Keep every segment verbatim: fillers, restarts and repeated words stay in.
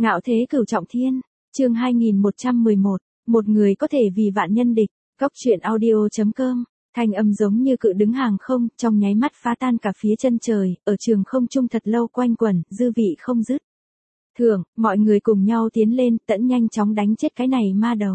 Ngạo thế cửu trọng thiên, chương hai nghìn một trăm mười một, một người có thể vì vạn nhân địch, Cóc truyện audio chấm com, thanh âm giống như cự đứng hàng không, trong nháy mắt phá tan cả phía chân trời, ở trường không trung thật lâu quanh quẩn, dư vị không dứt. Thường, mọi người cùng nhau tiến lên, tẫn nhanh chóng đánh chết cái này ma đầu.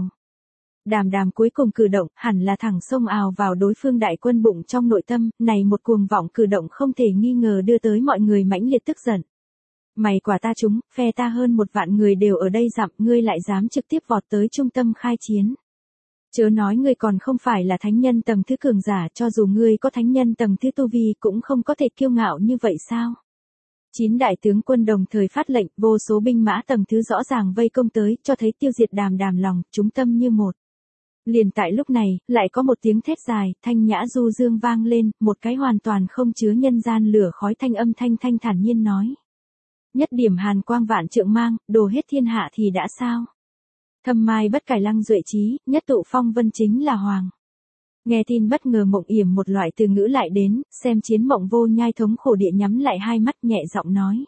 Đàm đàm cuối cùng cử động, hẳn là thẳng xông ào vào đối phương đại quân bụng trong nội tâm, này một cuồng vọng cử động không thể nghi ngờ đưa tới mọi người mãnh liệt tức giận. Mày quả ta chúng, phe ta hơn một vạn người đều ở đây dặm, ngươi lại dám trực tiếp vọt tới trung tâm khai chiến. Chớ nói ngươi còn không phải là thánh nhân tầng thứ cường giả, cho dù ngươi có thánh nhân tầng thứ tu vi cũng không có thể kiêu ngạo như vậy sao? Chín đại tướng quân đồng thời phát lệnh, vô số binh mã tầng thứ rõ ràng vây công tới, cho thấy tiêu diệt đàm đàm lòng, chúng tâm như một. Liền tại lúc này, lại có một tiếng thét dài, thanh nhã du dương vang lên, một cái hoàn toàn không chứa nhân gian lửa khói thanh âm thanh thanh thản nhiên nói. Nhất điểm hàn quang vạn trượng mang, đồ hết thiên hạ thì đã sao? Thâm mai bất cải lăng duệ trí, nhất tụ phong vân chính là hoàng. Nghe tin bất ngờ mộng yểm một loại từ ngữ lại đến, xem chiến mộng vô nhai thống khổ địa nhắm lại hai mắt nhẹ giọng nói.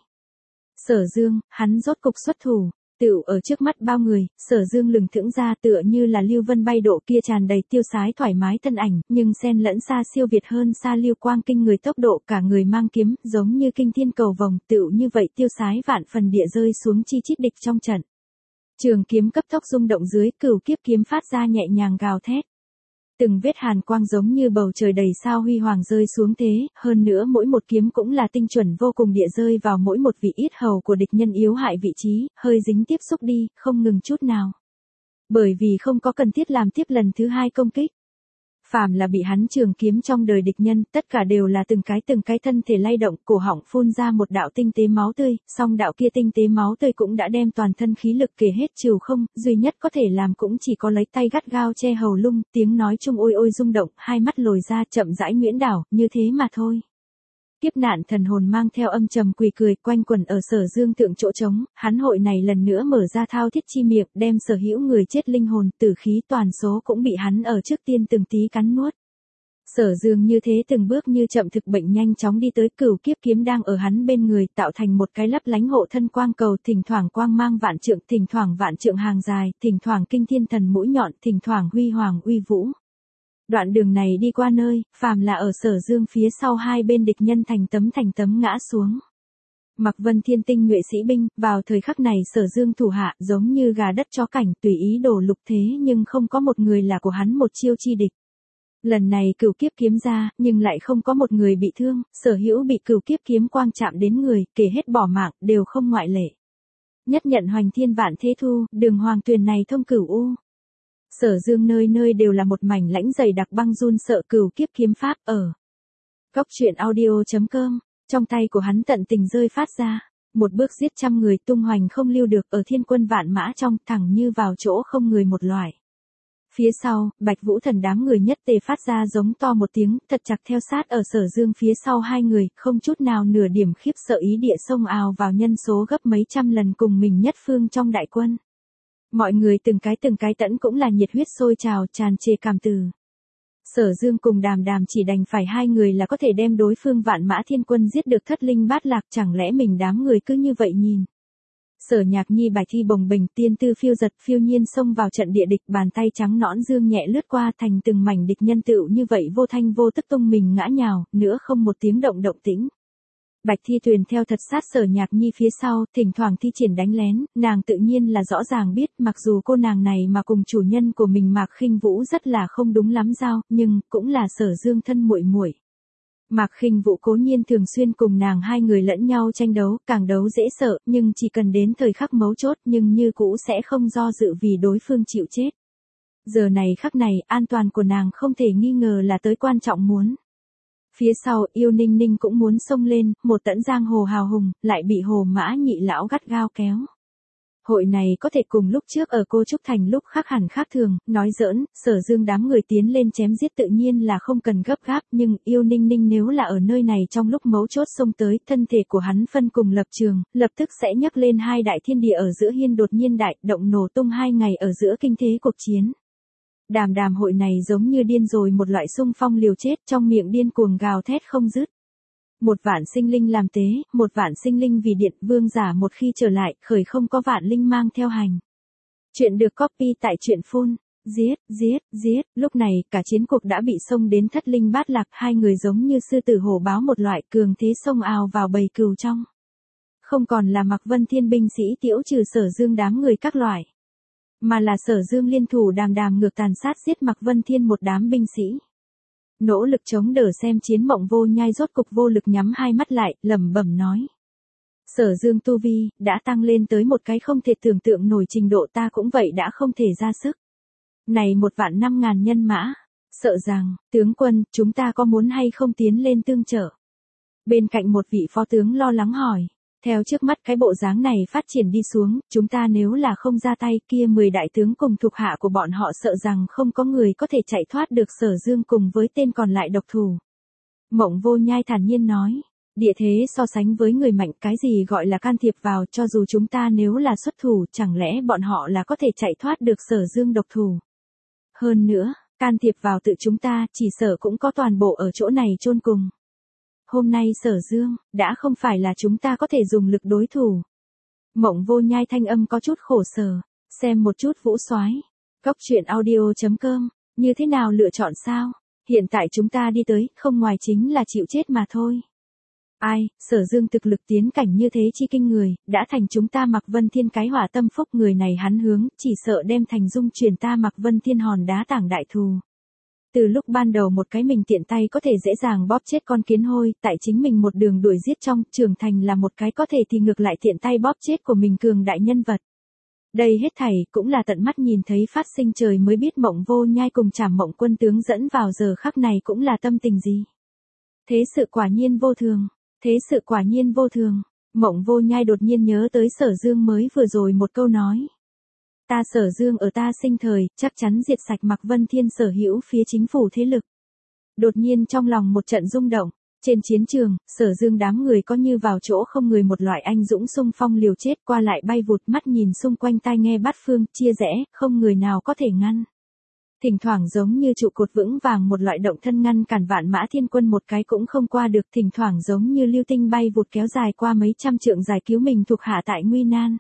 Sở Dương, hắn rốt cục xuất thủ, tựu ở trước mắt bao người, Sở Dương lừng thững ra tựa như là lưu vân bay độ kia tràn đầy tiêu sái thoải mái thân ảnh, nhưng xen lẫn xa siêu việt hơn xa lưu quang kinh người tốc độ, cả người mang kiếm, giống như kinh thiên cầu vồng, tựu như vậy tiêu sái vạn phần địa rơi xuống chi chít địch trong trận. Trường kiếm cấp tốc rung động dưới, cửu kiếp kiếm phát ra nhẹ nhàng gào thét. Từng vết hàn quang giống như bầu trời đầy sao huy hoàng rơi xuống thế, hơn nữa mỗi một kiếm cũng là tinh chuẩn vô cùng địa rơi vào mỗi một vị yết hầu của địch nhân yếu hại vị trí, hơi dính tiếp xúc đi, không ngừng chút nào. Bởi vì không có cần thiết làm tiếp lần thứ hai công kích. Phàm là bị hắn trường kiếm trong đời địch nhân, tất cả đều là từng cái từng cái thân thể lay động, cổ họng phun ra một đạo tinh tế máu tươi, song đạo kia tinh tế máu tươi cũng đã đem toàn thân khí lực kể hết trừ không, duy nhất có thể làm cũng chỉ có lấy tay gắt gao che hầu lung, tiếng nói chung ôi ôi rung động, hai mắt lồi ra chậm rãi nguyễn đảo, như thế mà thôi. Kiếp nạn thần hồn mang theo âm trầm quỳ cười quanh quẩn ở Sở Dương thượng chỗ trống, hắn hội này lần nữa mở ra thao thiết chi miệng, đem sở hữu người chết linh hồn, tử khí toàn số cũng bị hắn ở trước tiên từng tí cắn nuốt. Sở Dương như thế từng bước như chậm thực bệnh nhanh chóng đi tới, cửu kiếp kiếm đang ở hắn bên người, tạo thành một cái lấp lánh hộ thân quang cầu, thỉnh thoảng quang mang vạn trượng, thỉnh thoảng vạn trượng hàng dài, thỉnh thoảng kinh thiên thần mũi nhọn, thỉnh thoảng huy hoàng uy vũ. Đoạn đường này đi qua nơi, phàm là ở Sở Dương phía sau hai bên địch nhân thành tấm thành tấm ngã xuống. Mặc Vân Thiên tinh nhuệ sĩ binh, vào thời khắc này Sở Dương thủ hạ giống như gà đất chó cảnh, tùy ý đổ lục thế nhưng không có một người là của hắn một chiêu chi địch. Lần này cửu kiếp kiếm ra, nhưng lại không có một người bị thương, sở hữu bị cửu kiếp kiếm quang chạm đến người, kể hết bỏ mạng, đều không ngoại lệ. Nhất nhận hoành thiên vạn thế thu, đường hoàng tuyền này thông cửu u. Sở Dương nơi nơi đều là một mảnh lãnh dày đặc băng run sợ cửu kiếp kiếm pháp ở. Cóc truyện audio chấm com, trong tay của hắn tận tình rơi phát ra, một bước giết trăm người tung hoành không lưu được ở thiên quân vạn mã trong, thẳng như vào chỗ không người một loại. Phía sau, Bạch Vũ Thần đám người nhất tề phát ra giống to một tiếng, thật chặt theo sát ở Sở Dương phía sau hai người, không chút nào nửa điểm khiếp sợ ý địa xông ào vào nhân số gấp mấy trăm lần cùng mình nhất phương trong đại quân. Mọi người từng cái từng cái tẫn cũng là nhiệt huyết sôi trào tràn trề cảm từ. Sở Dương cùng đàm đàm chỉ đành phải hai người là có thể đem đối phương vạn mã thiên quân giết được thất linh bát lạc, chẳng lẽ mình đám người cứ như vậy nhìn. Sở Nhạc Nhi bài thi bồng bềnh, tiên tư phiêu giật phiêu nhiên xông vào trận địa địch, bàn tay trắng nõn dương nhẹ lướt qua thành từng mảnh địch nhân tựu như vậy vô thanh vô tức tung mình ngã nhào, nữa không một tiếng động động tĩnh. Bạch Thi Tuyền theo thật sát Sở Nhạc Nhi phía sau, thỉnh thoảng thi triển đánh lén, nàng tự nhiên là rõ ràng biết, mặc dù cô nàng này mà cùng chủ nhân của mình Mạc Khinh Vũ rất là không đúng lắm giao, nhưng cũng là Sở Dương thân muội muội. Mạc Khinh Vũ cố nhiên thường xuyên cùng nàng hai người lẫn nhau tranh đấu, càng đấu dễ sợ, nhưng chỉ cần đến thời khắc mấu chốt nhưng như cũ sẽ không do dự vì đối phương chịu chết. Giờ này khắc này, an toàn của nàng không thể nghi ngờ là tới quan trọng muốn. Phía sau, Yêu Ninh Ninh cũng muốn xông lên, một tẫn giang hồ hào hùng, lại bị Hồ Mã Nhị lão gắt gao kéo. Hội này có thể cùng lúc trước ở Cô Trúc Thành lúc khác hẳn khác thường, nói giỡn, Sở Dương đám người tiến lên chém giết tự nhiên là không cần gấp gáp, nhưng Yêu Ninh Ninh nếu là ở nơi này trong lúc mấu chốt xông tới, thân thể của hắn phân cùng lập trường, lập tức sẽ nhấc lên hai đại thiên địa ở giữa hiên đột nhiên đại, động nổ tung hai ngày ở giữa kinh thế cuộc chiến. Đàm đàm hội này giống như điên rồi một loại xung phong liều chết, trong miệng điên cuồng gào thét không dứt. Một vạn sinh linh làm tế, một vạn sinh linh vì điện, vương giả một khi trở lại, khởi không có vạn linh mang theo hành. Chuyện được copy tại truyện phun. Giết, giết, giết, lúc này cả chiến cuộc đã bị xông đến thất linh bát lạc, hai người giống như sư tử hổ báo một loại cường thế xông ào vào bầy cừu trong. Không còn là Mạc Vân Thiên binh sĩ tiễu trừ Sở Dương đám người các loại, mà là Sở Dương liên thủ đàm đàm ngược tàn sát giết Mạc Vân Thiên một đám binh sĩ. Nỗ lực chống đỡ xem chiến Mộng Vô Nhai rốt cục vô lực nhắm hai mắt lại, lẩm bẩm nói. Sở Dương tu vi, đã tăng lên tới một cái không thể tưởng tượng nổi trình độ, ta cũng vậy đã không thể ra sức. Này một vạn năm ngàn nhân mã, sợ rằng, tướng quân, chúng ta có muốn hay không tiến lên tương trợ? Bên cạnh một vị phó tướng lo lắng hỏi, theo trước mắt cái bộ dáng này phát triển đi xuống, chúng ta nếu là không ra tay kia mười đại tướng cùng thuộc hạ của bọn họ sợ rằng không có người có thể chạy thoát được Sở Dương cùng với tên còn lại độc thủ. Mộng Vô Nhai thản nhiên nói, địa thế so sánh với người mạnh, cái gì gọi là can thiệp vào, cho dù chúng ta nếu là xuất thủ, chẳng lẽ bọn họ là có thể chạy thoát được Sở Dương độc thủ? Hơn nữa, can thiệp vào tự chúng ta, chỉ sợ cũng có toàn bộ ở chỗ này chôn cùng. Hôm nay Sở Dương, đã không phải là chúng ta có thể dùng lực đối thủ. Mộng Vô Nhai thanh âm có chút khổ sở, xem một chút Vũ Soái. Cóc truyện audio chấm com, như thế nào lựa chọn sao? Hiện tại chúng ta đi tới, không ngoài chính là chịu chết mà thôi. Ai, Sở Dương thực lực tiến cảnh như thế chi kinh người, đã thành chúng ta Mạc Vân Thiên cái hỏa tâm phúc, người này hắn hướng, chỉ sợ đem thành dung truyền ta Mạc Vân Thiên hòn đá tảng đại thù. Từ lúc ban đầu một cái mình tiện tay có thể dễ dàng bóp chết con kiến hôi, tại chính mình một đường đuổi giết trong, trưởng thành là một cái có thể thì ngược lại tiện tay bóp chết của mình cường đại nhân vật. Đây hết thảy cũng là tận mắt nhìn thấy phát sinh, trời mới biết Mộng Vô Nhai cùng Trảm Mộng Quân tướng dẫn vào giờ khắc này cũng là tâm tình gì. Thế sự quả nhiên vô thường. Thế sự quả nhiên vô thường. Mộng Vô Nhai đột nhiên nhớ tới Sở Dương mới vừa rồi một câu nói. Ta Sở Dương ở ta sinh thời, chắc chắn diệt sạch Mạc Vân Thiên sở hữu phía chính phủ thế lực. Đột nhiên trong lòng một trận rung động. Trên chiến trường, Sở Dương đám người có như vào chỗ không người, một loại anh dũng xung phong liều chết, qua lại bay vụt, mắt nhìn xung quanh, tai nghe bát phương, chia rẽ, không người nào có thể ngăn. Thỉnh thoảng giống như trụ cột vững vàng, một loại động thân ngăn cản vạn mã thiên quân một cái cũng không qua được, thỉnh thoảng giống như lưu tinh bay vụt kéo dài qua mấy trăm trượng giải cứu mình thuộc hạ tại nguy nan.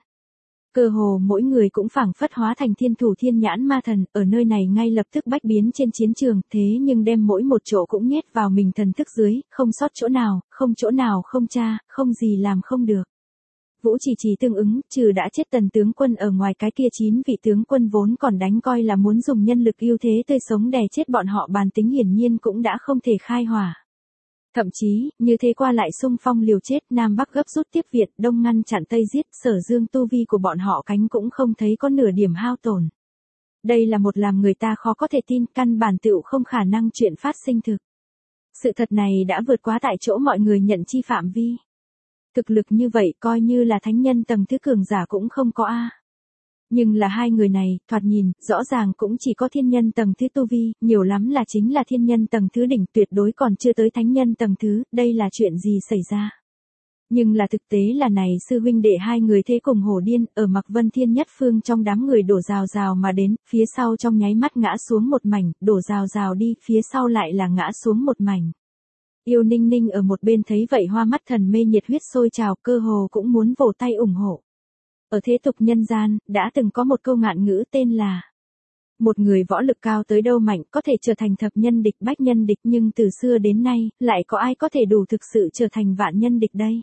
Cơ hồ mỗi người cũng phảng phất hóa thành thiên thủ thiên nhãn ma thần, ở nơi này ngay lập tức bách biến trên chiến trường, thế nhưng đem mỗi một chỗ cũng nhét vào mình thần thức dưới, không sót chỗ nào, không chỗ nào không tra, không gì làm không được. Vũ Chỉ Chỉ tương ứng, trừ đã chết Tần tướng quân ở ngoài, cái kia chín vị tướng quân vốn còn đánh coi là muốn dùng nhân lực ưu thế tươi sống đè chết bọn họ, bản tính hiển nhiên cũng đã không thể khai hỏa. Thậm chí, như thế qua lại xung phong liều chết, Nam Bắc gấp rút tiếp viện, Đông ngăn chặn Tây giết, Sở Dương tu vi của bọn họ cánh cũng không thấy có nửa điểm hao tổn. Đây là một làm người ta khó có thể tin, căn bản tựu không khả năng chuyện phát sinh thực. Sự thật này đã vượt quá tại chỗ mọi người nhận chi phạm vi. Thực lực như vậy coi như là thánh nhân tầng thứ cường giả cũng không có a. Nhưng là hai người này, thoạt nhìn, rõ ràng cũng chỉ có thiên nhân tầng thứ tu vi, nhiều lắm là chính là thiên nhân tầng thứ đỉnh, tuyệt đối còn chưa tới thánh nhân tầng thứ, đây là chuyện gì xảy ra? Nhưng là thực tế là này, sư huynh đệ hai người thế cùng hổ điên, ở Mạc Vân Thiên nhất phương trong đám người đổ rào rào mà đến, phía sau trong nháy mắt ngã xuống một mảnh, đổ rào rào đi, phía sau lại là ngã xuống một mảnh. Yêu Ninh Ninh ở một bên thấy vậy hoa mắt thần mê, nhiệt huyết sôi trào, cơ hồ cũng muốn vỗ tay ủng hộ. Ở thế tục nhân gian, đã từng có một câu ngạn ngữ tên là: một người võ lực cao tới đâu mạnh có thể trở thành thập nhân địch, bách nhân địch, nhưng từ xưa đến nay, lại có ai có thể đủ thực sự trở thành vạn nhân địch đây?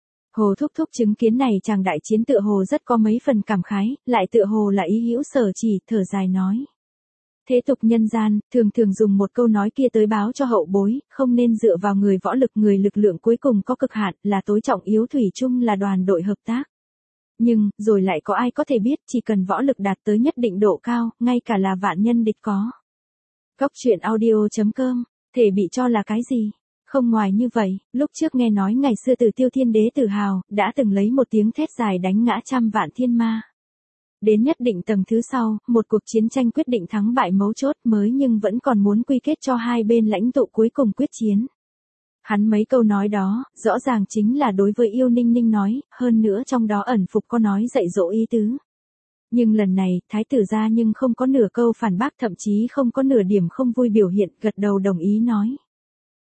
Hồ Thúc Thúc chứng kiến này chàng đại chiến tựa hồ rất có mấy phần cảm khái, lại tựa hồ là ý hữu sở chỉ, thở dài nói. Thế tục nhân gian, thường thường dùng một câu nói kia tới báo cho hậu bối, không nên dựa vào người võ lực, người lực lượng cuối cùng có cực hạn, là tối trọng yếu, thủy chung là đoàn đội hợp tác. Nhưng, rồi lại có ai có thể biết, chỉ cần võ lực đạt tới nhất định độ cao, ngay cả là vạn nhân địch có. Cóc truyện audio chấm com, thể bị cho là cái gì? Không ngoài như vậy, lúc trước nghe nói ngày xưa Tử Tiêu Thiên Đế tự hào, đã từng lấy một tiếng thét dài đánh ngã trăm vạn thiên ma. Đến nhất định tầng thứ sau, một cuộc chiến tranh quyết định thắng bại mấu chốt mới, nhưng vẫn còn muốn quy kết cho hai bên lãnh tụ cuối cùng quyết chiến. Hắn mấy câu nói đó, rõ ràng chính là đối với Yêu Ninh Ninh nói, hơn nữa trong đó ẩn phục có nói dạy dỗ ý tứ. Nhưng lần này, thái tử gia nhưng không có nửa câu phản bác, thậm chí không có nửa điểm không vui biểu hiện, gật đầu đồng ý nói.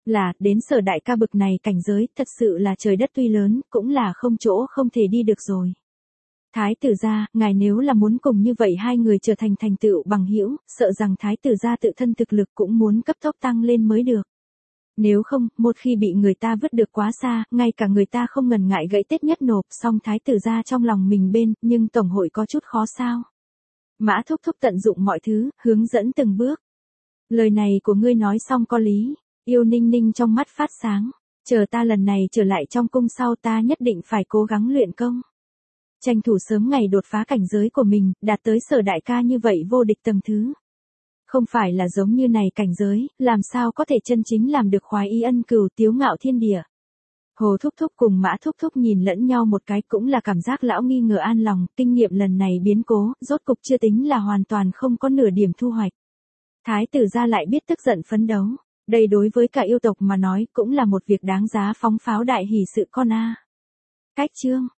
Là, đến Sở đại ca bực này cảnh giới, thật sự là trời đất tuy lớn, cũng là không chỗ không thể đi được rồi. Thái tử gia, ngài nếu là muốn cùng như vậy hai người trở thành thành tựu bằng hữu, sợ rằng thái tử gia tự thân thực lực cũng muốn cấp tốc tăng lên mới được. Nếu không, một khi bị người ta vứt được quá xa, ngay cả người ta không ngần ngại gãy tết nhất nộp, xong thái tử gia trong lòng mình bên, nhưng tổng hội có chút khó sao. Mã thúc thúc tận dụng mọi thứ, hướng dẫn từng bước. Lời này của ngươi nói xong có lý, Yêu Ninh Ninh trong mắt phát sáng, chờ ta lần này trở lại trong cung sau ta nhất định phải cố gắng luyện công. Tranh thủ sớm ngày đột phá cảnh giới của mình, đạt tới Sở đại ca như vậy vô địch tầng thứ. Không phải là giống như này cảnh giới, làm sao có thể chân chính làm được khoái y ân cừu tiếu ngạo thiên địa. Hồ Thúc Thúc cùng Mã Thúc Thúc nhìn lẫn nhau một cái cũng là cảm giác lão nghi ngờ an lòng, kinh nghiệm lần này biến cố, rốt cục chưa tính là hoàn toàn không có nửa điểm thu hoạch. Thái tử gia lại biết tức giận phấn đấu, đây đối với cả yêu tộc mà nói cũng là một việc đáng giá phóng pháo đại hỷ sự con a. Cách chương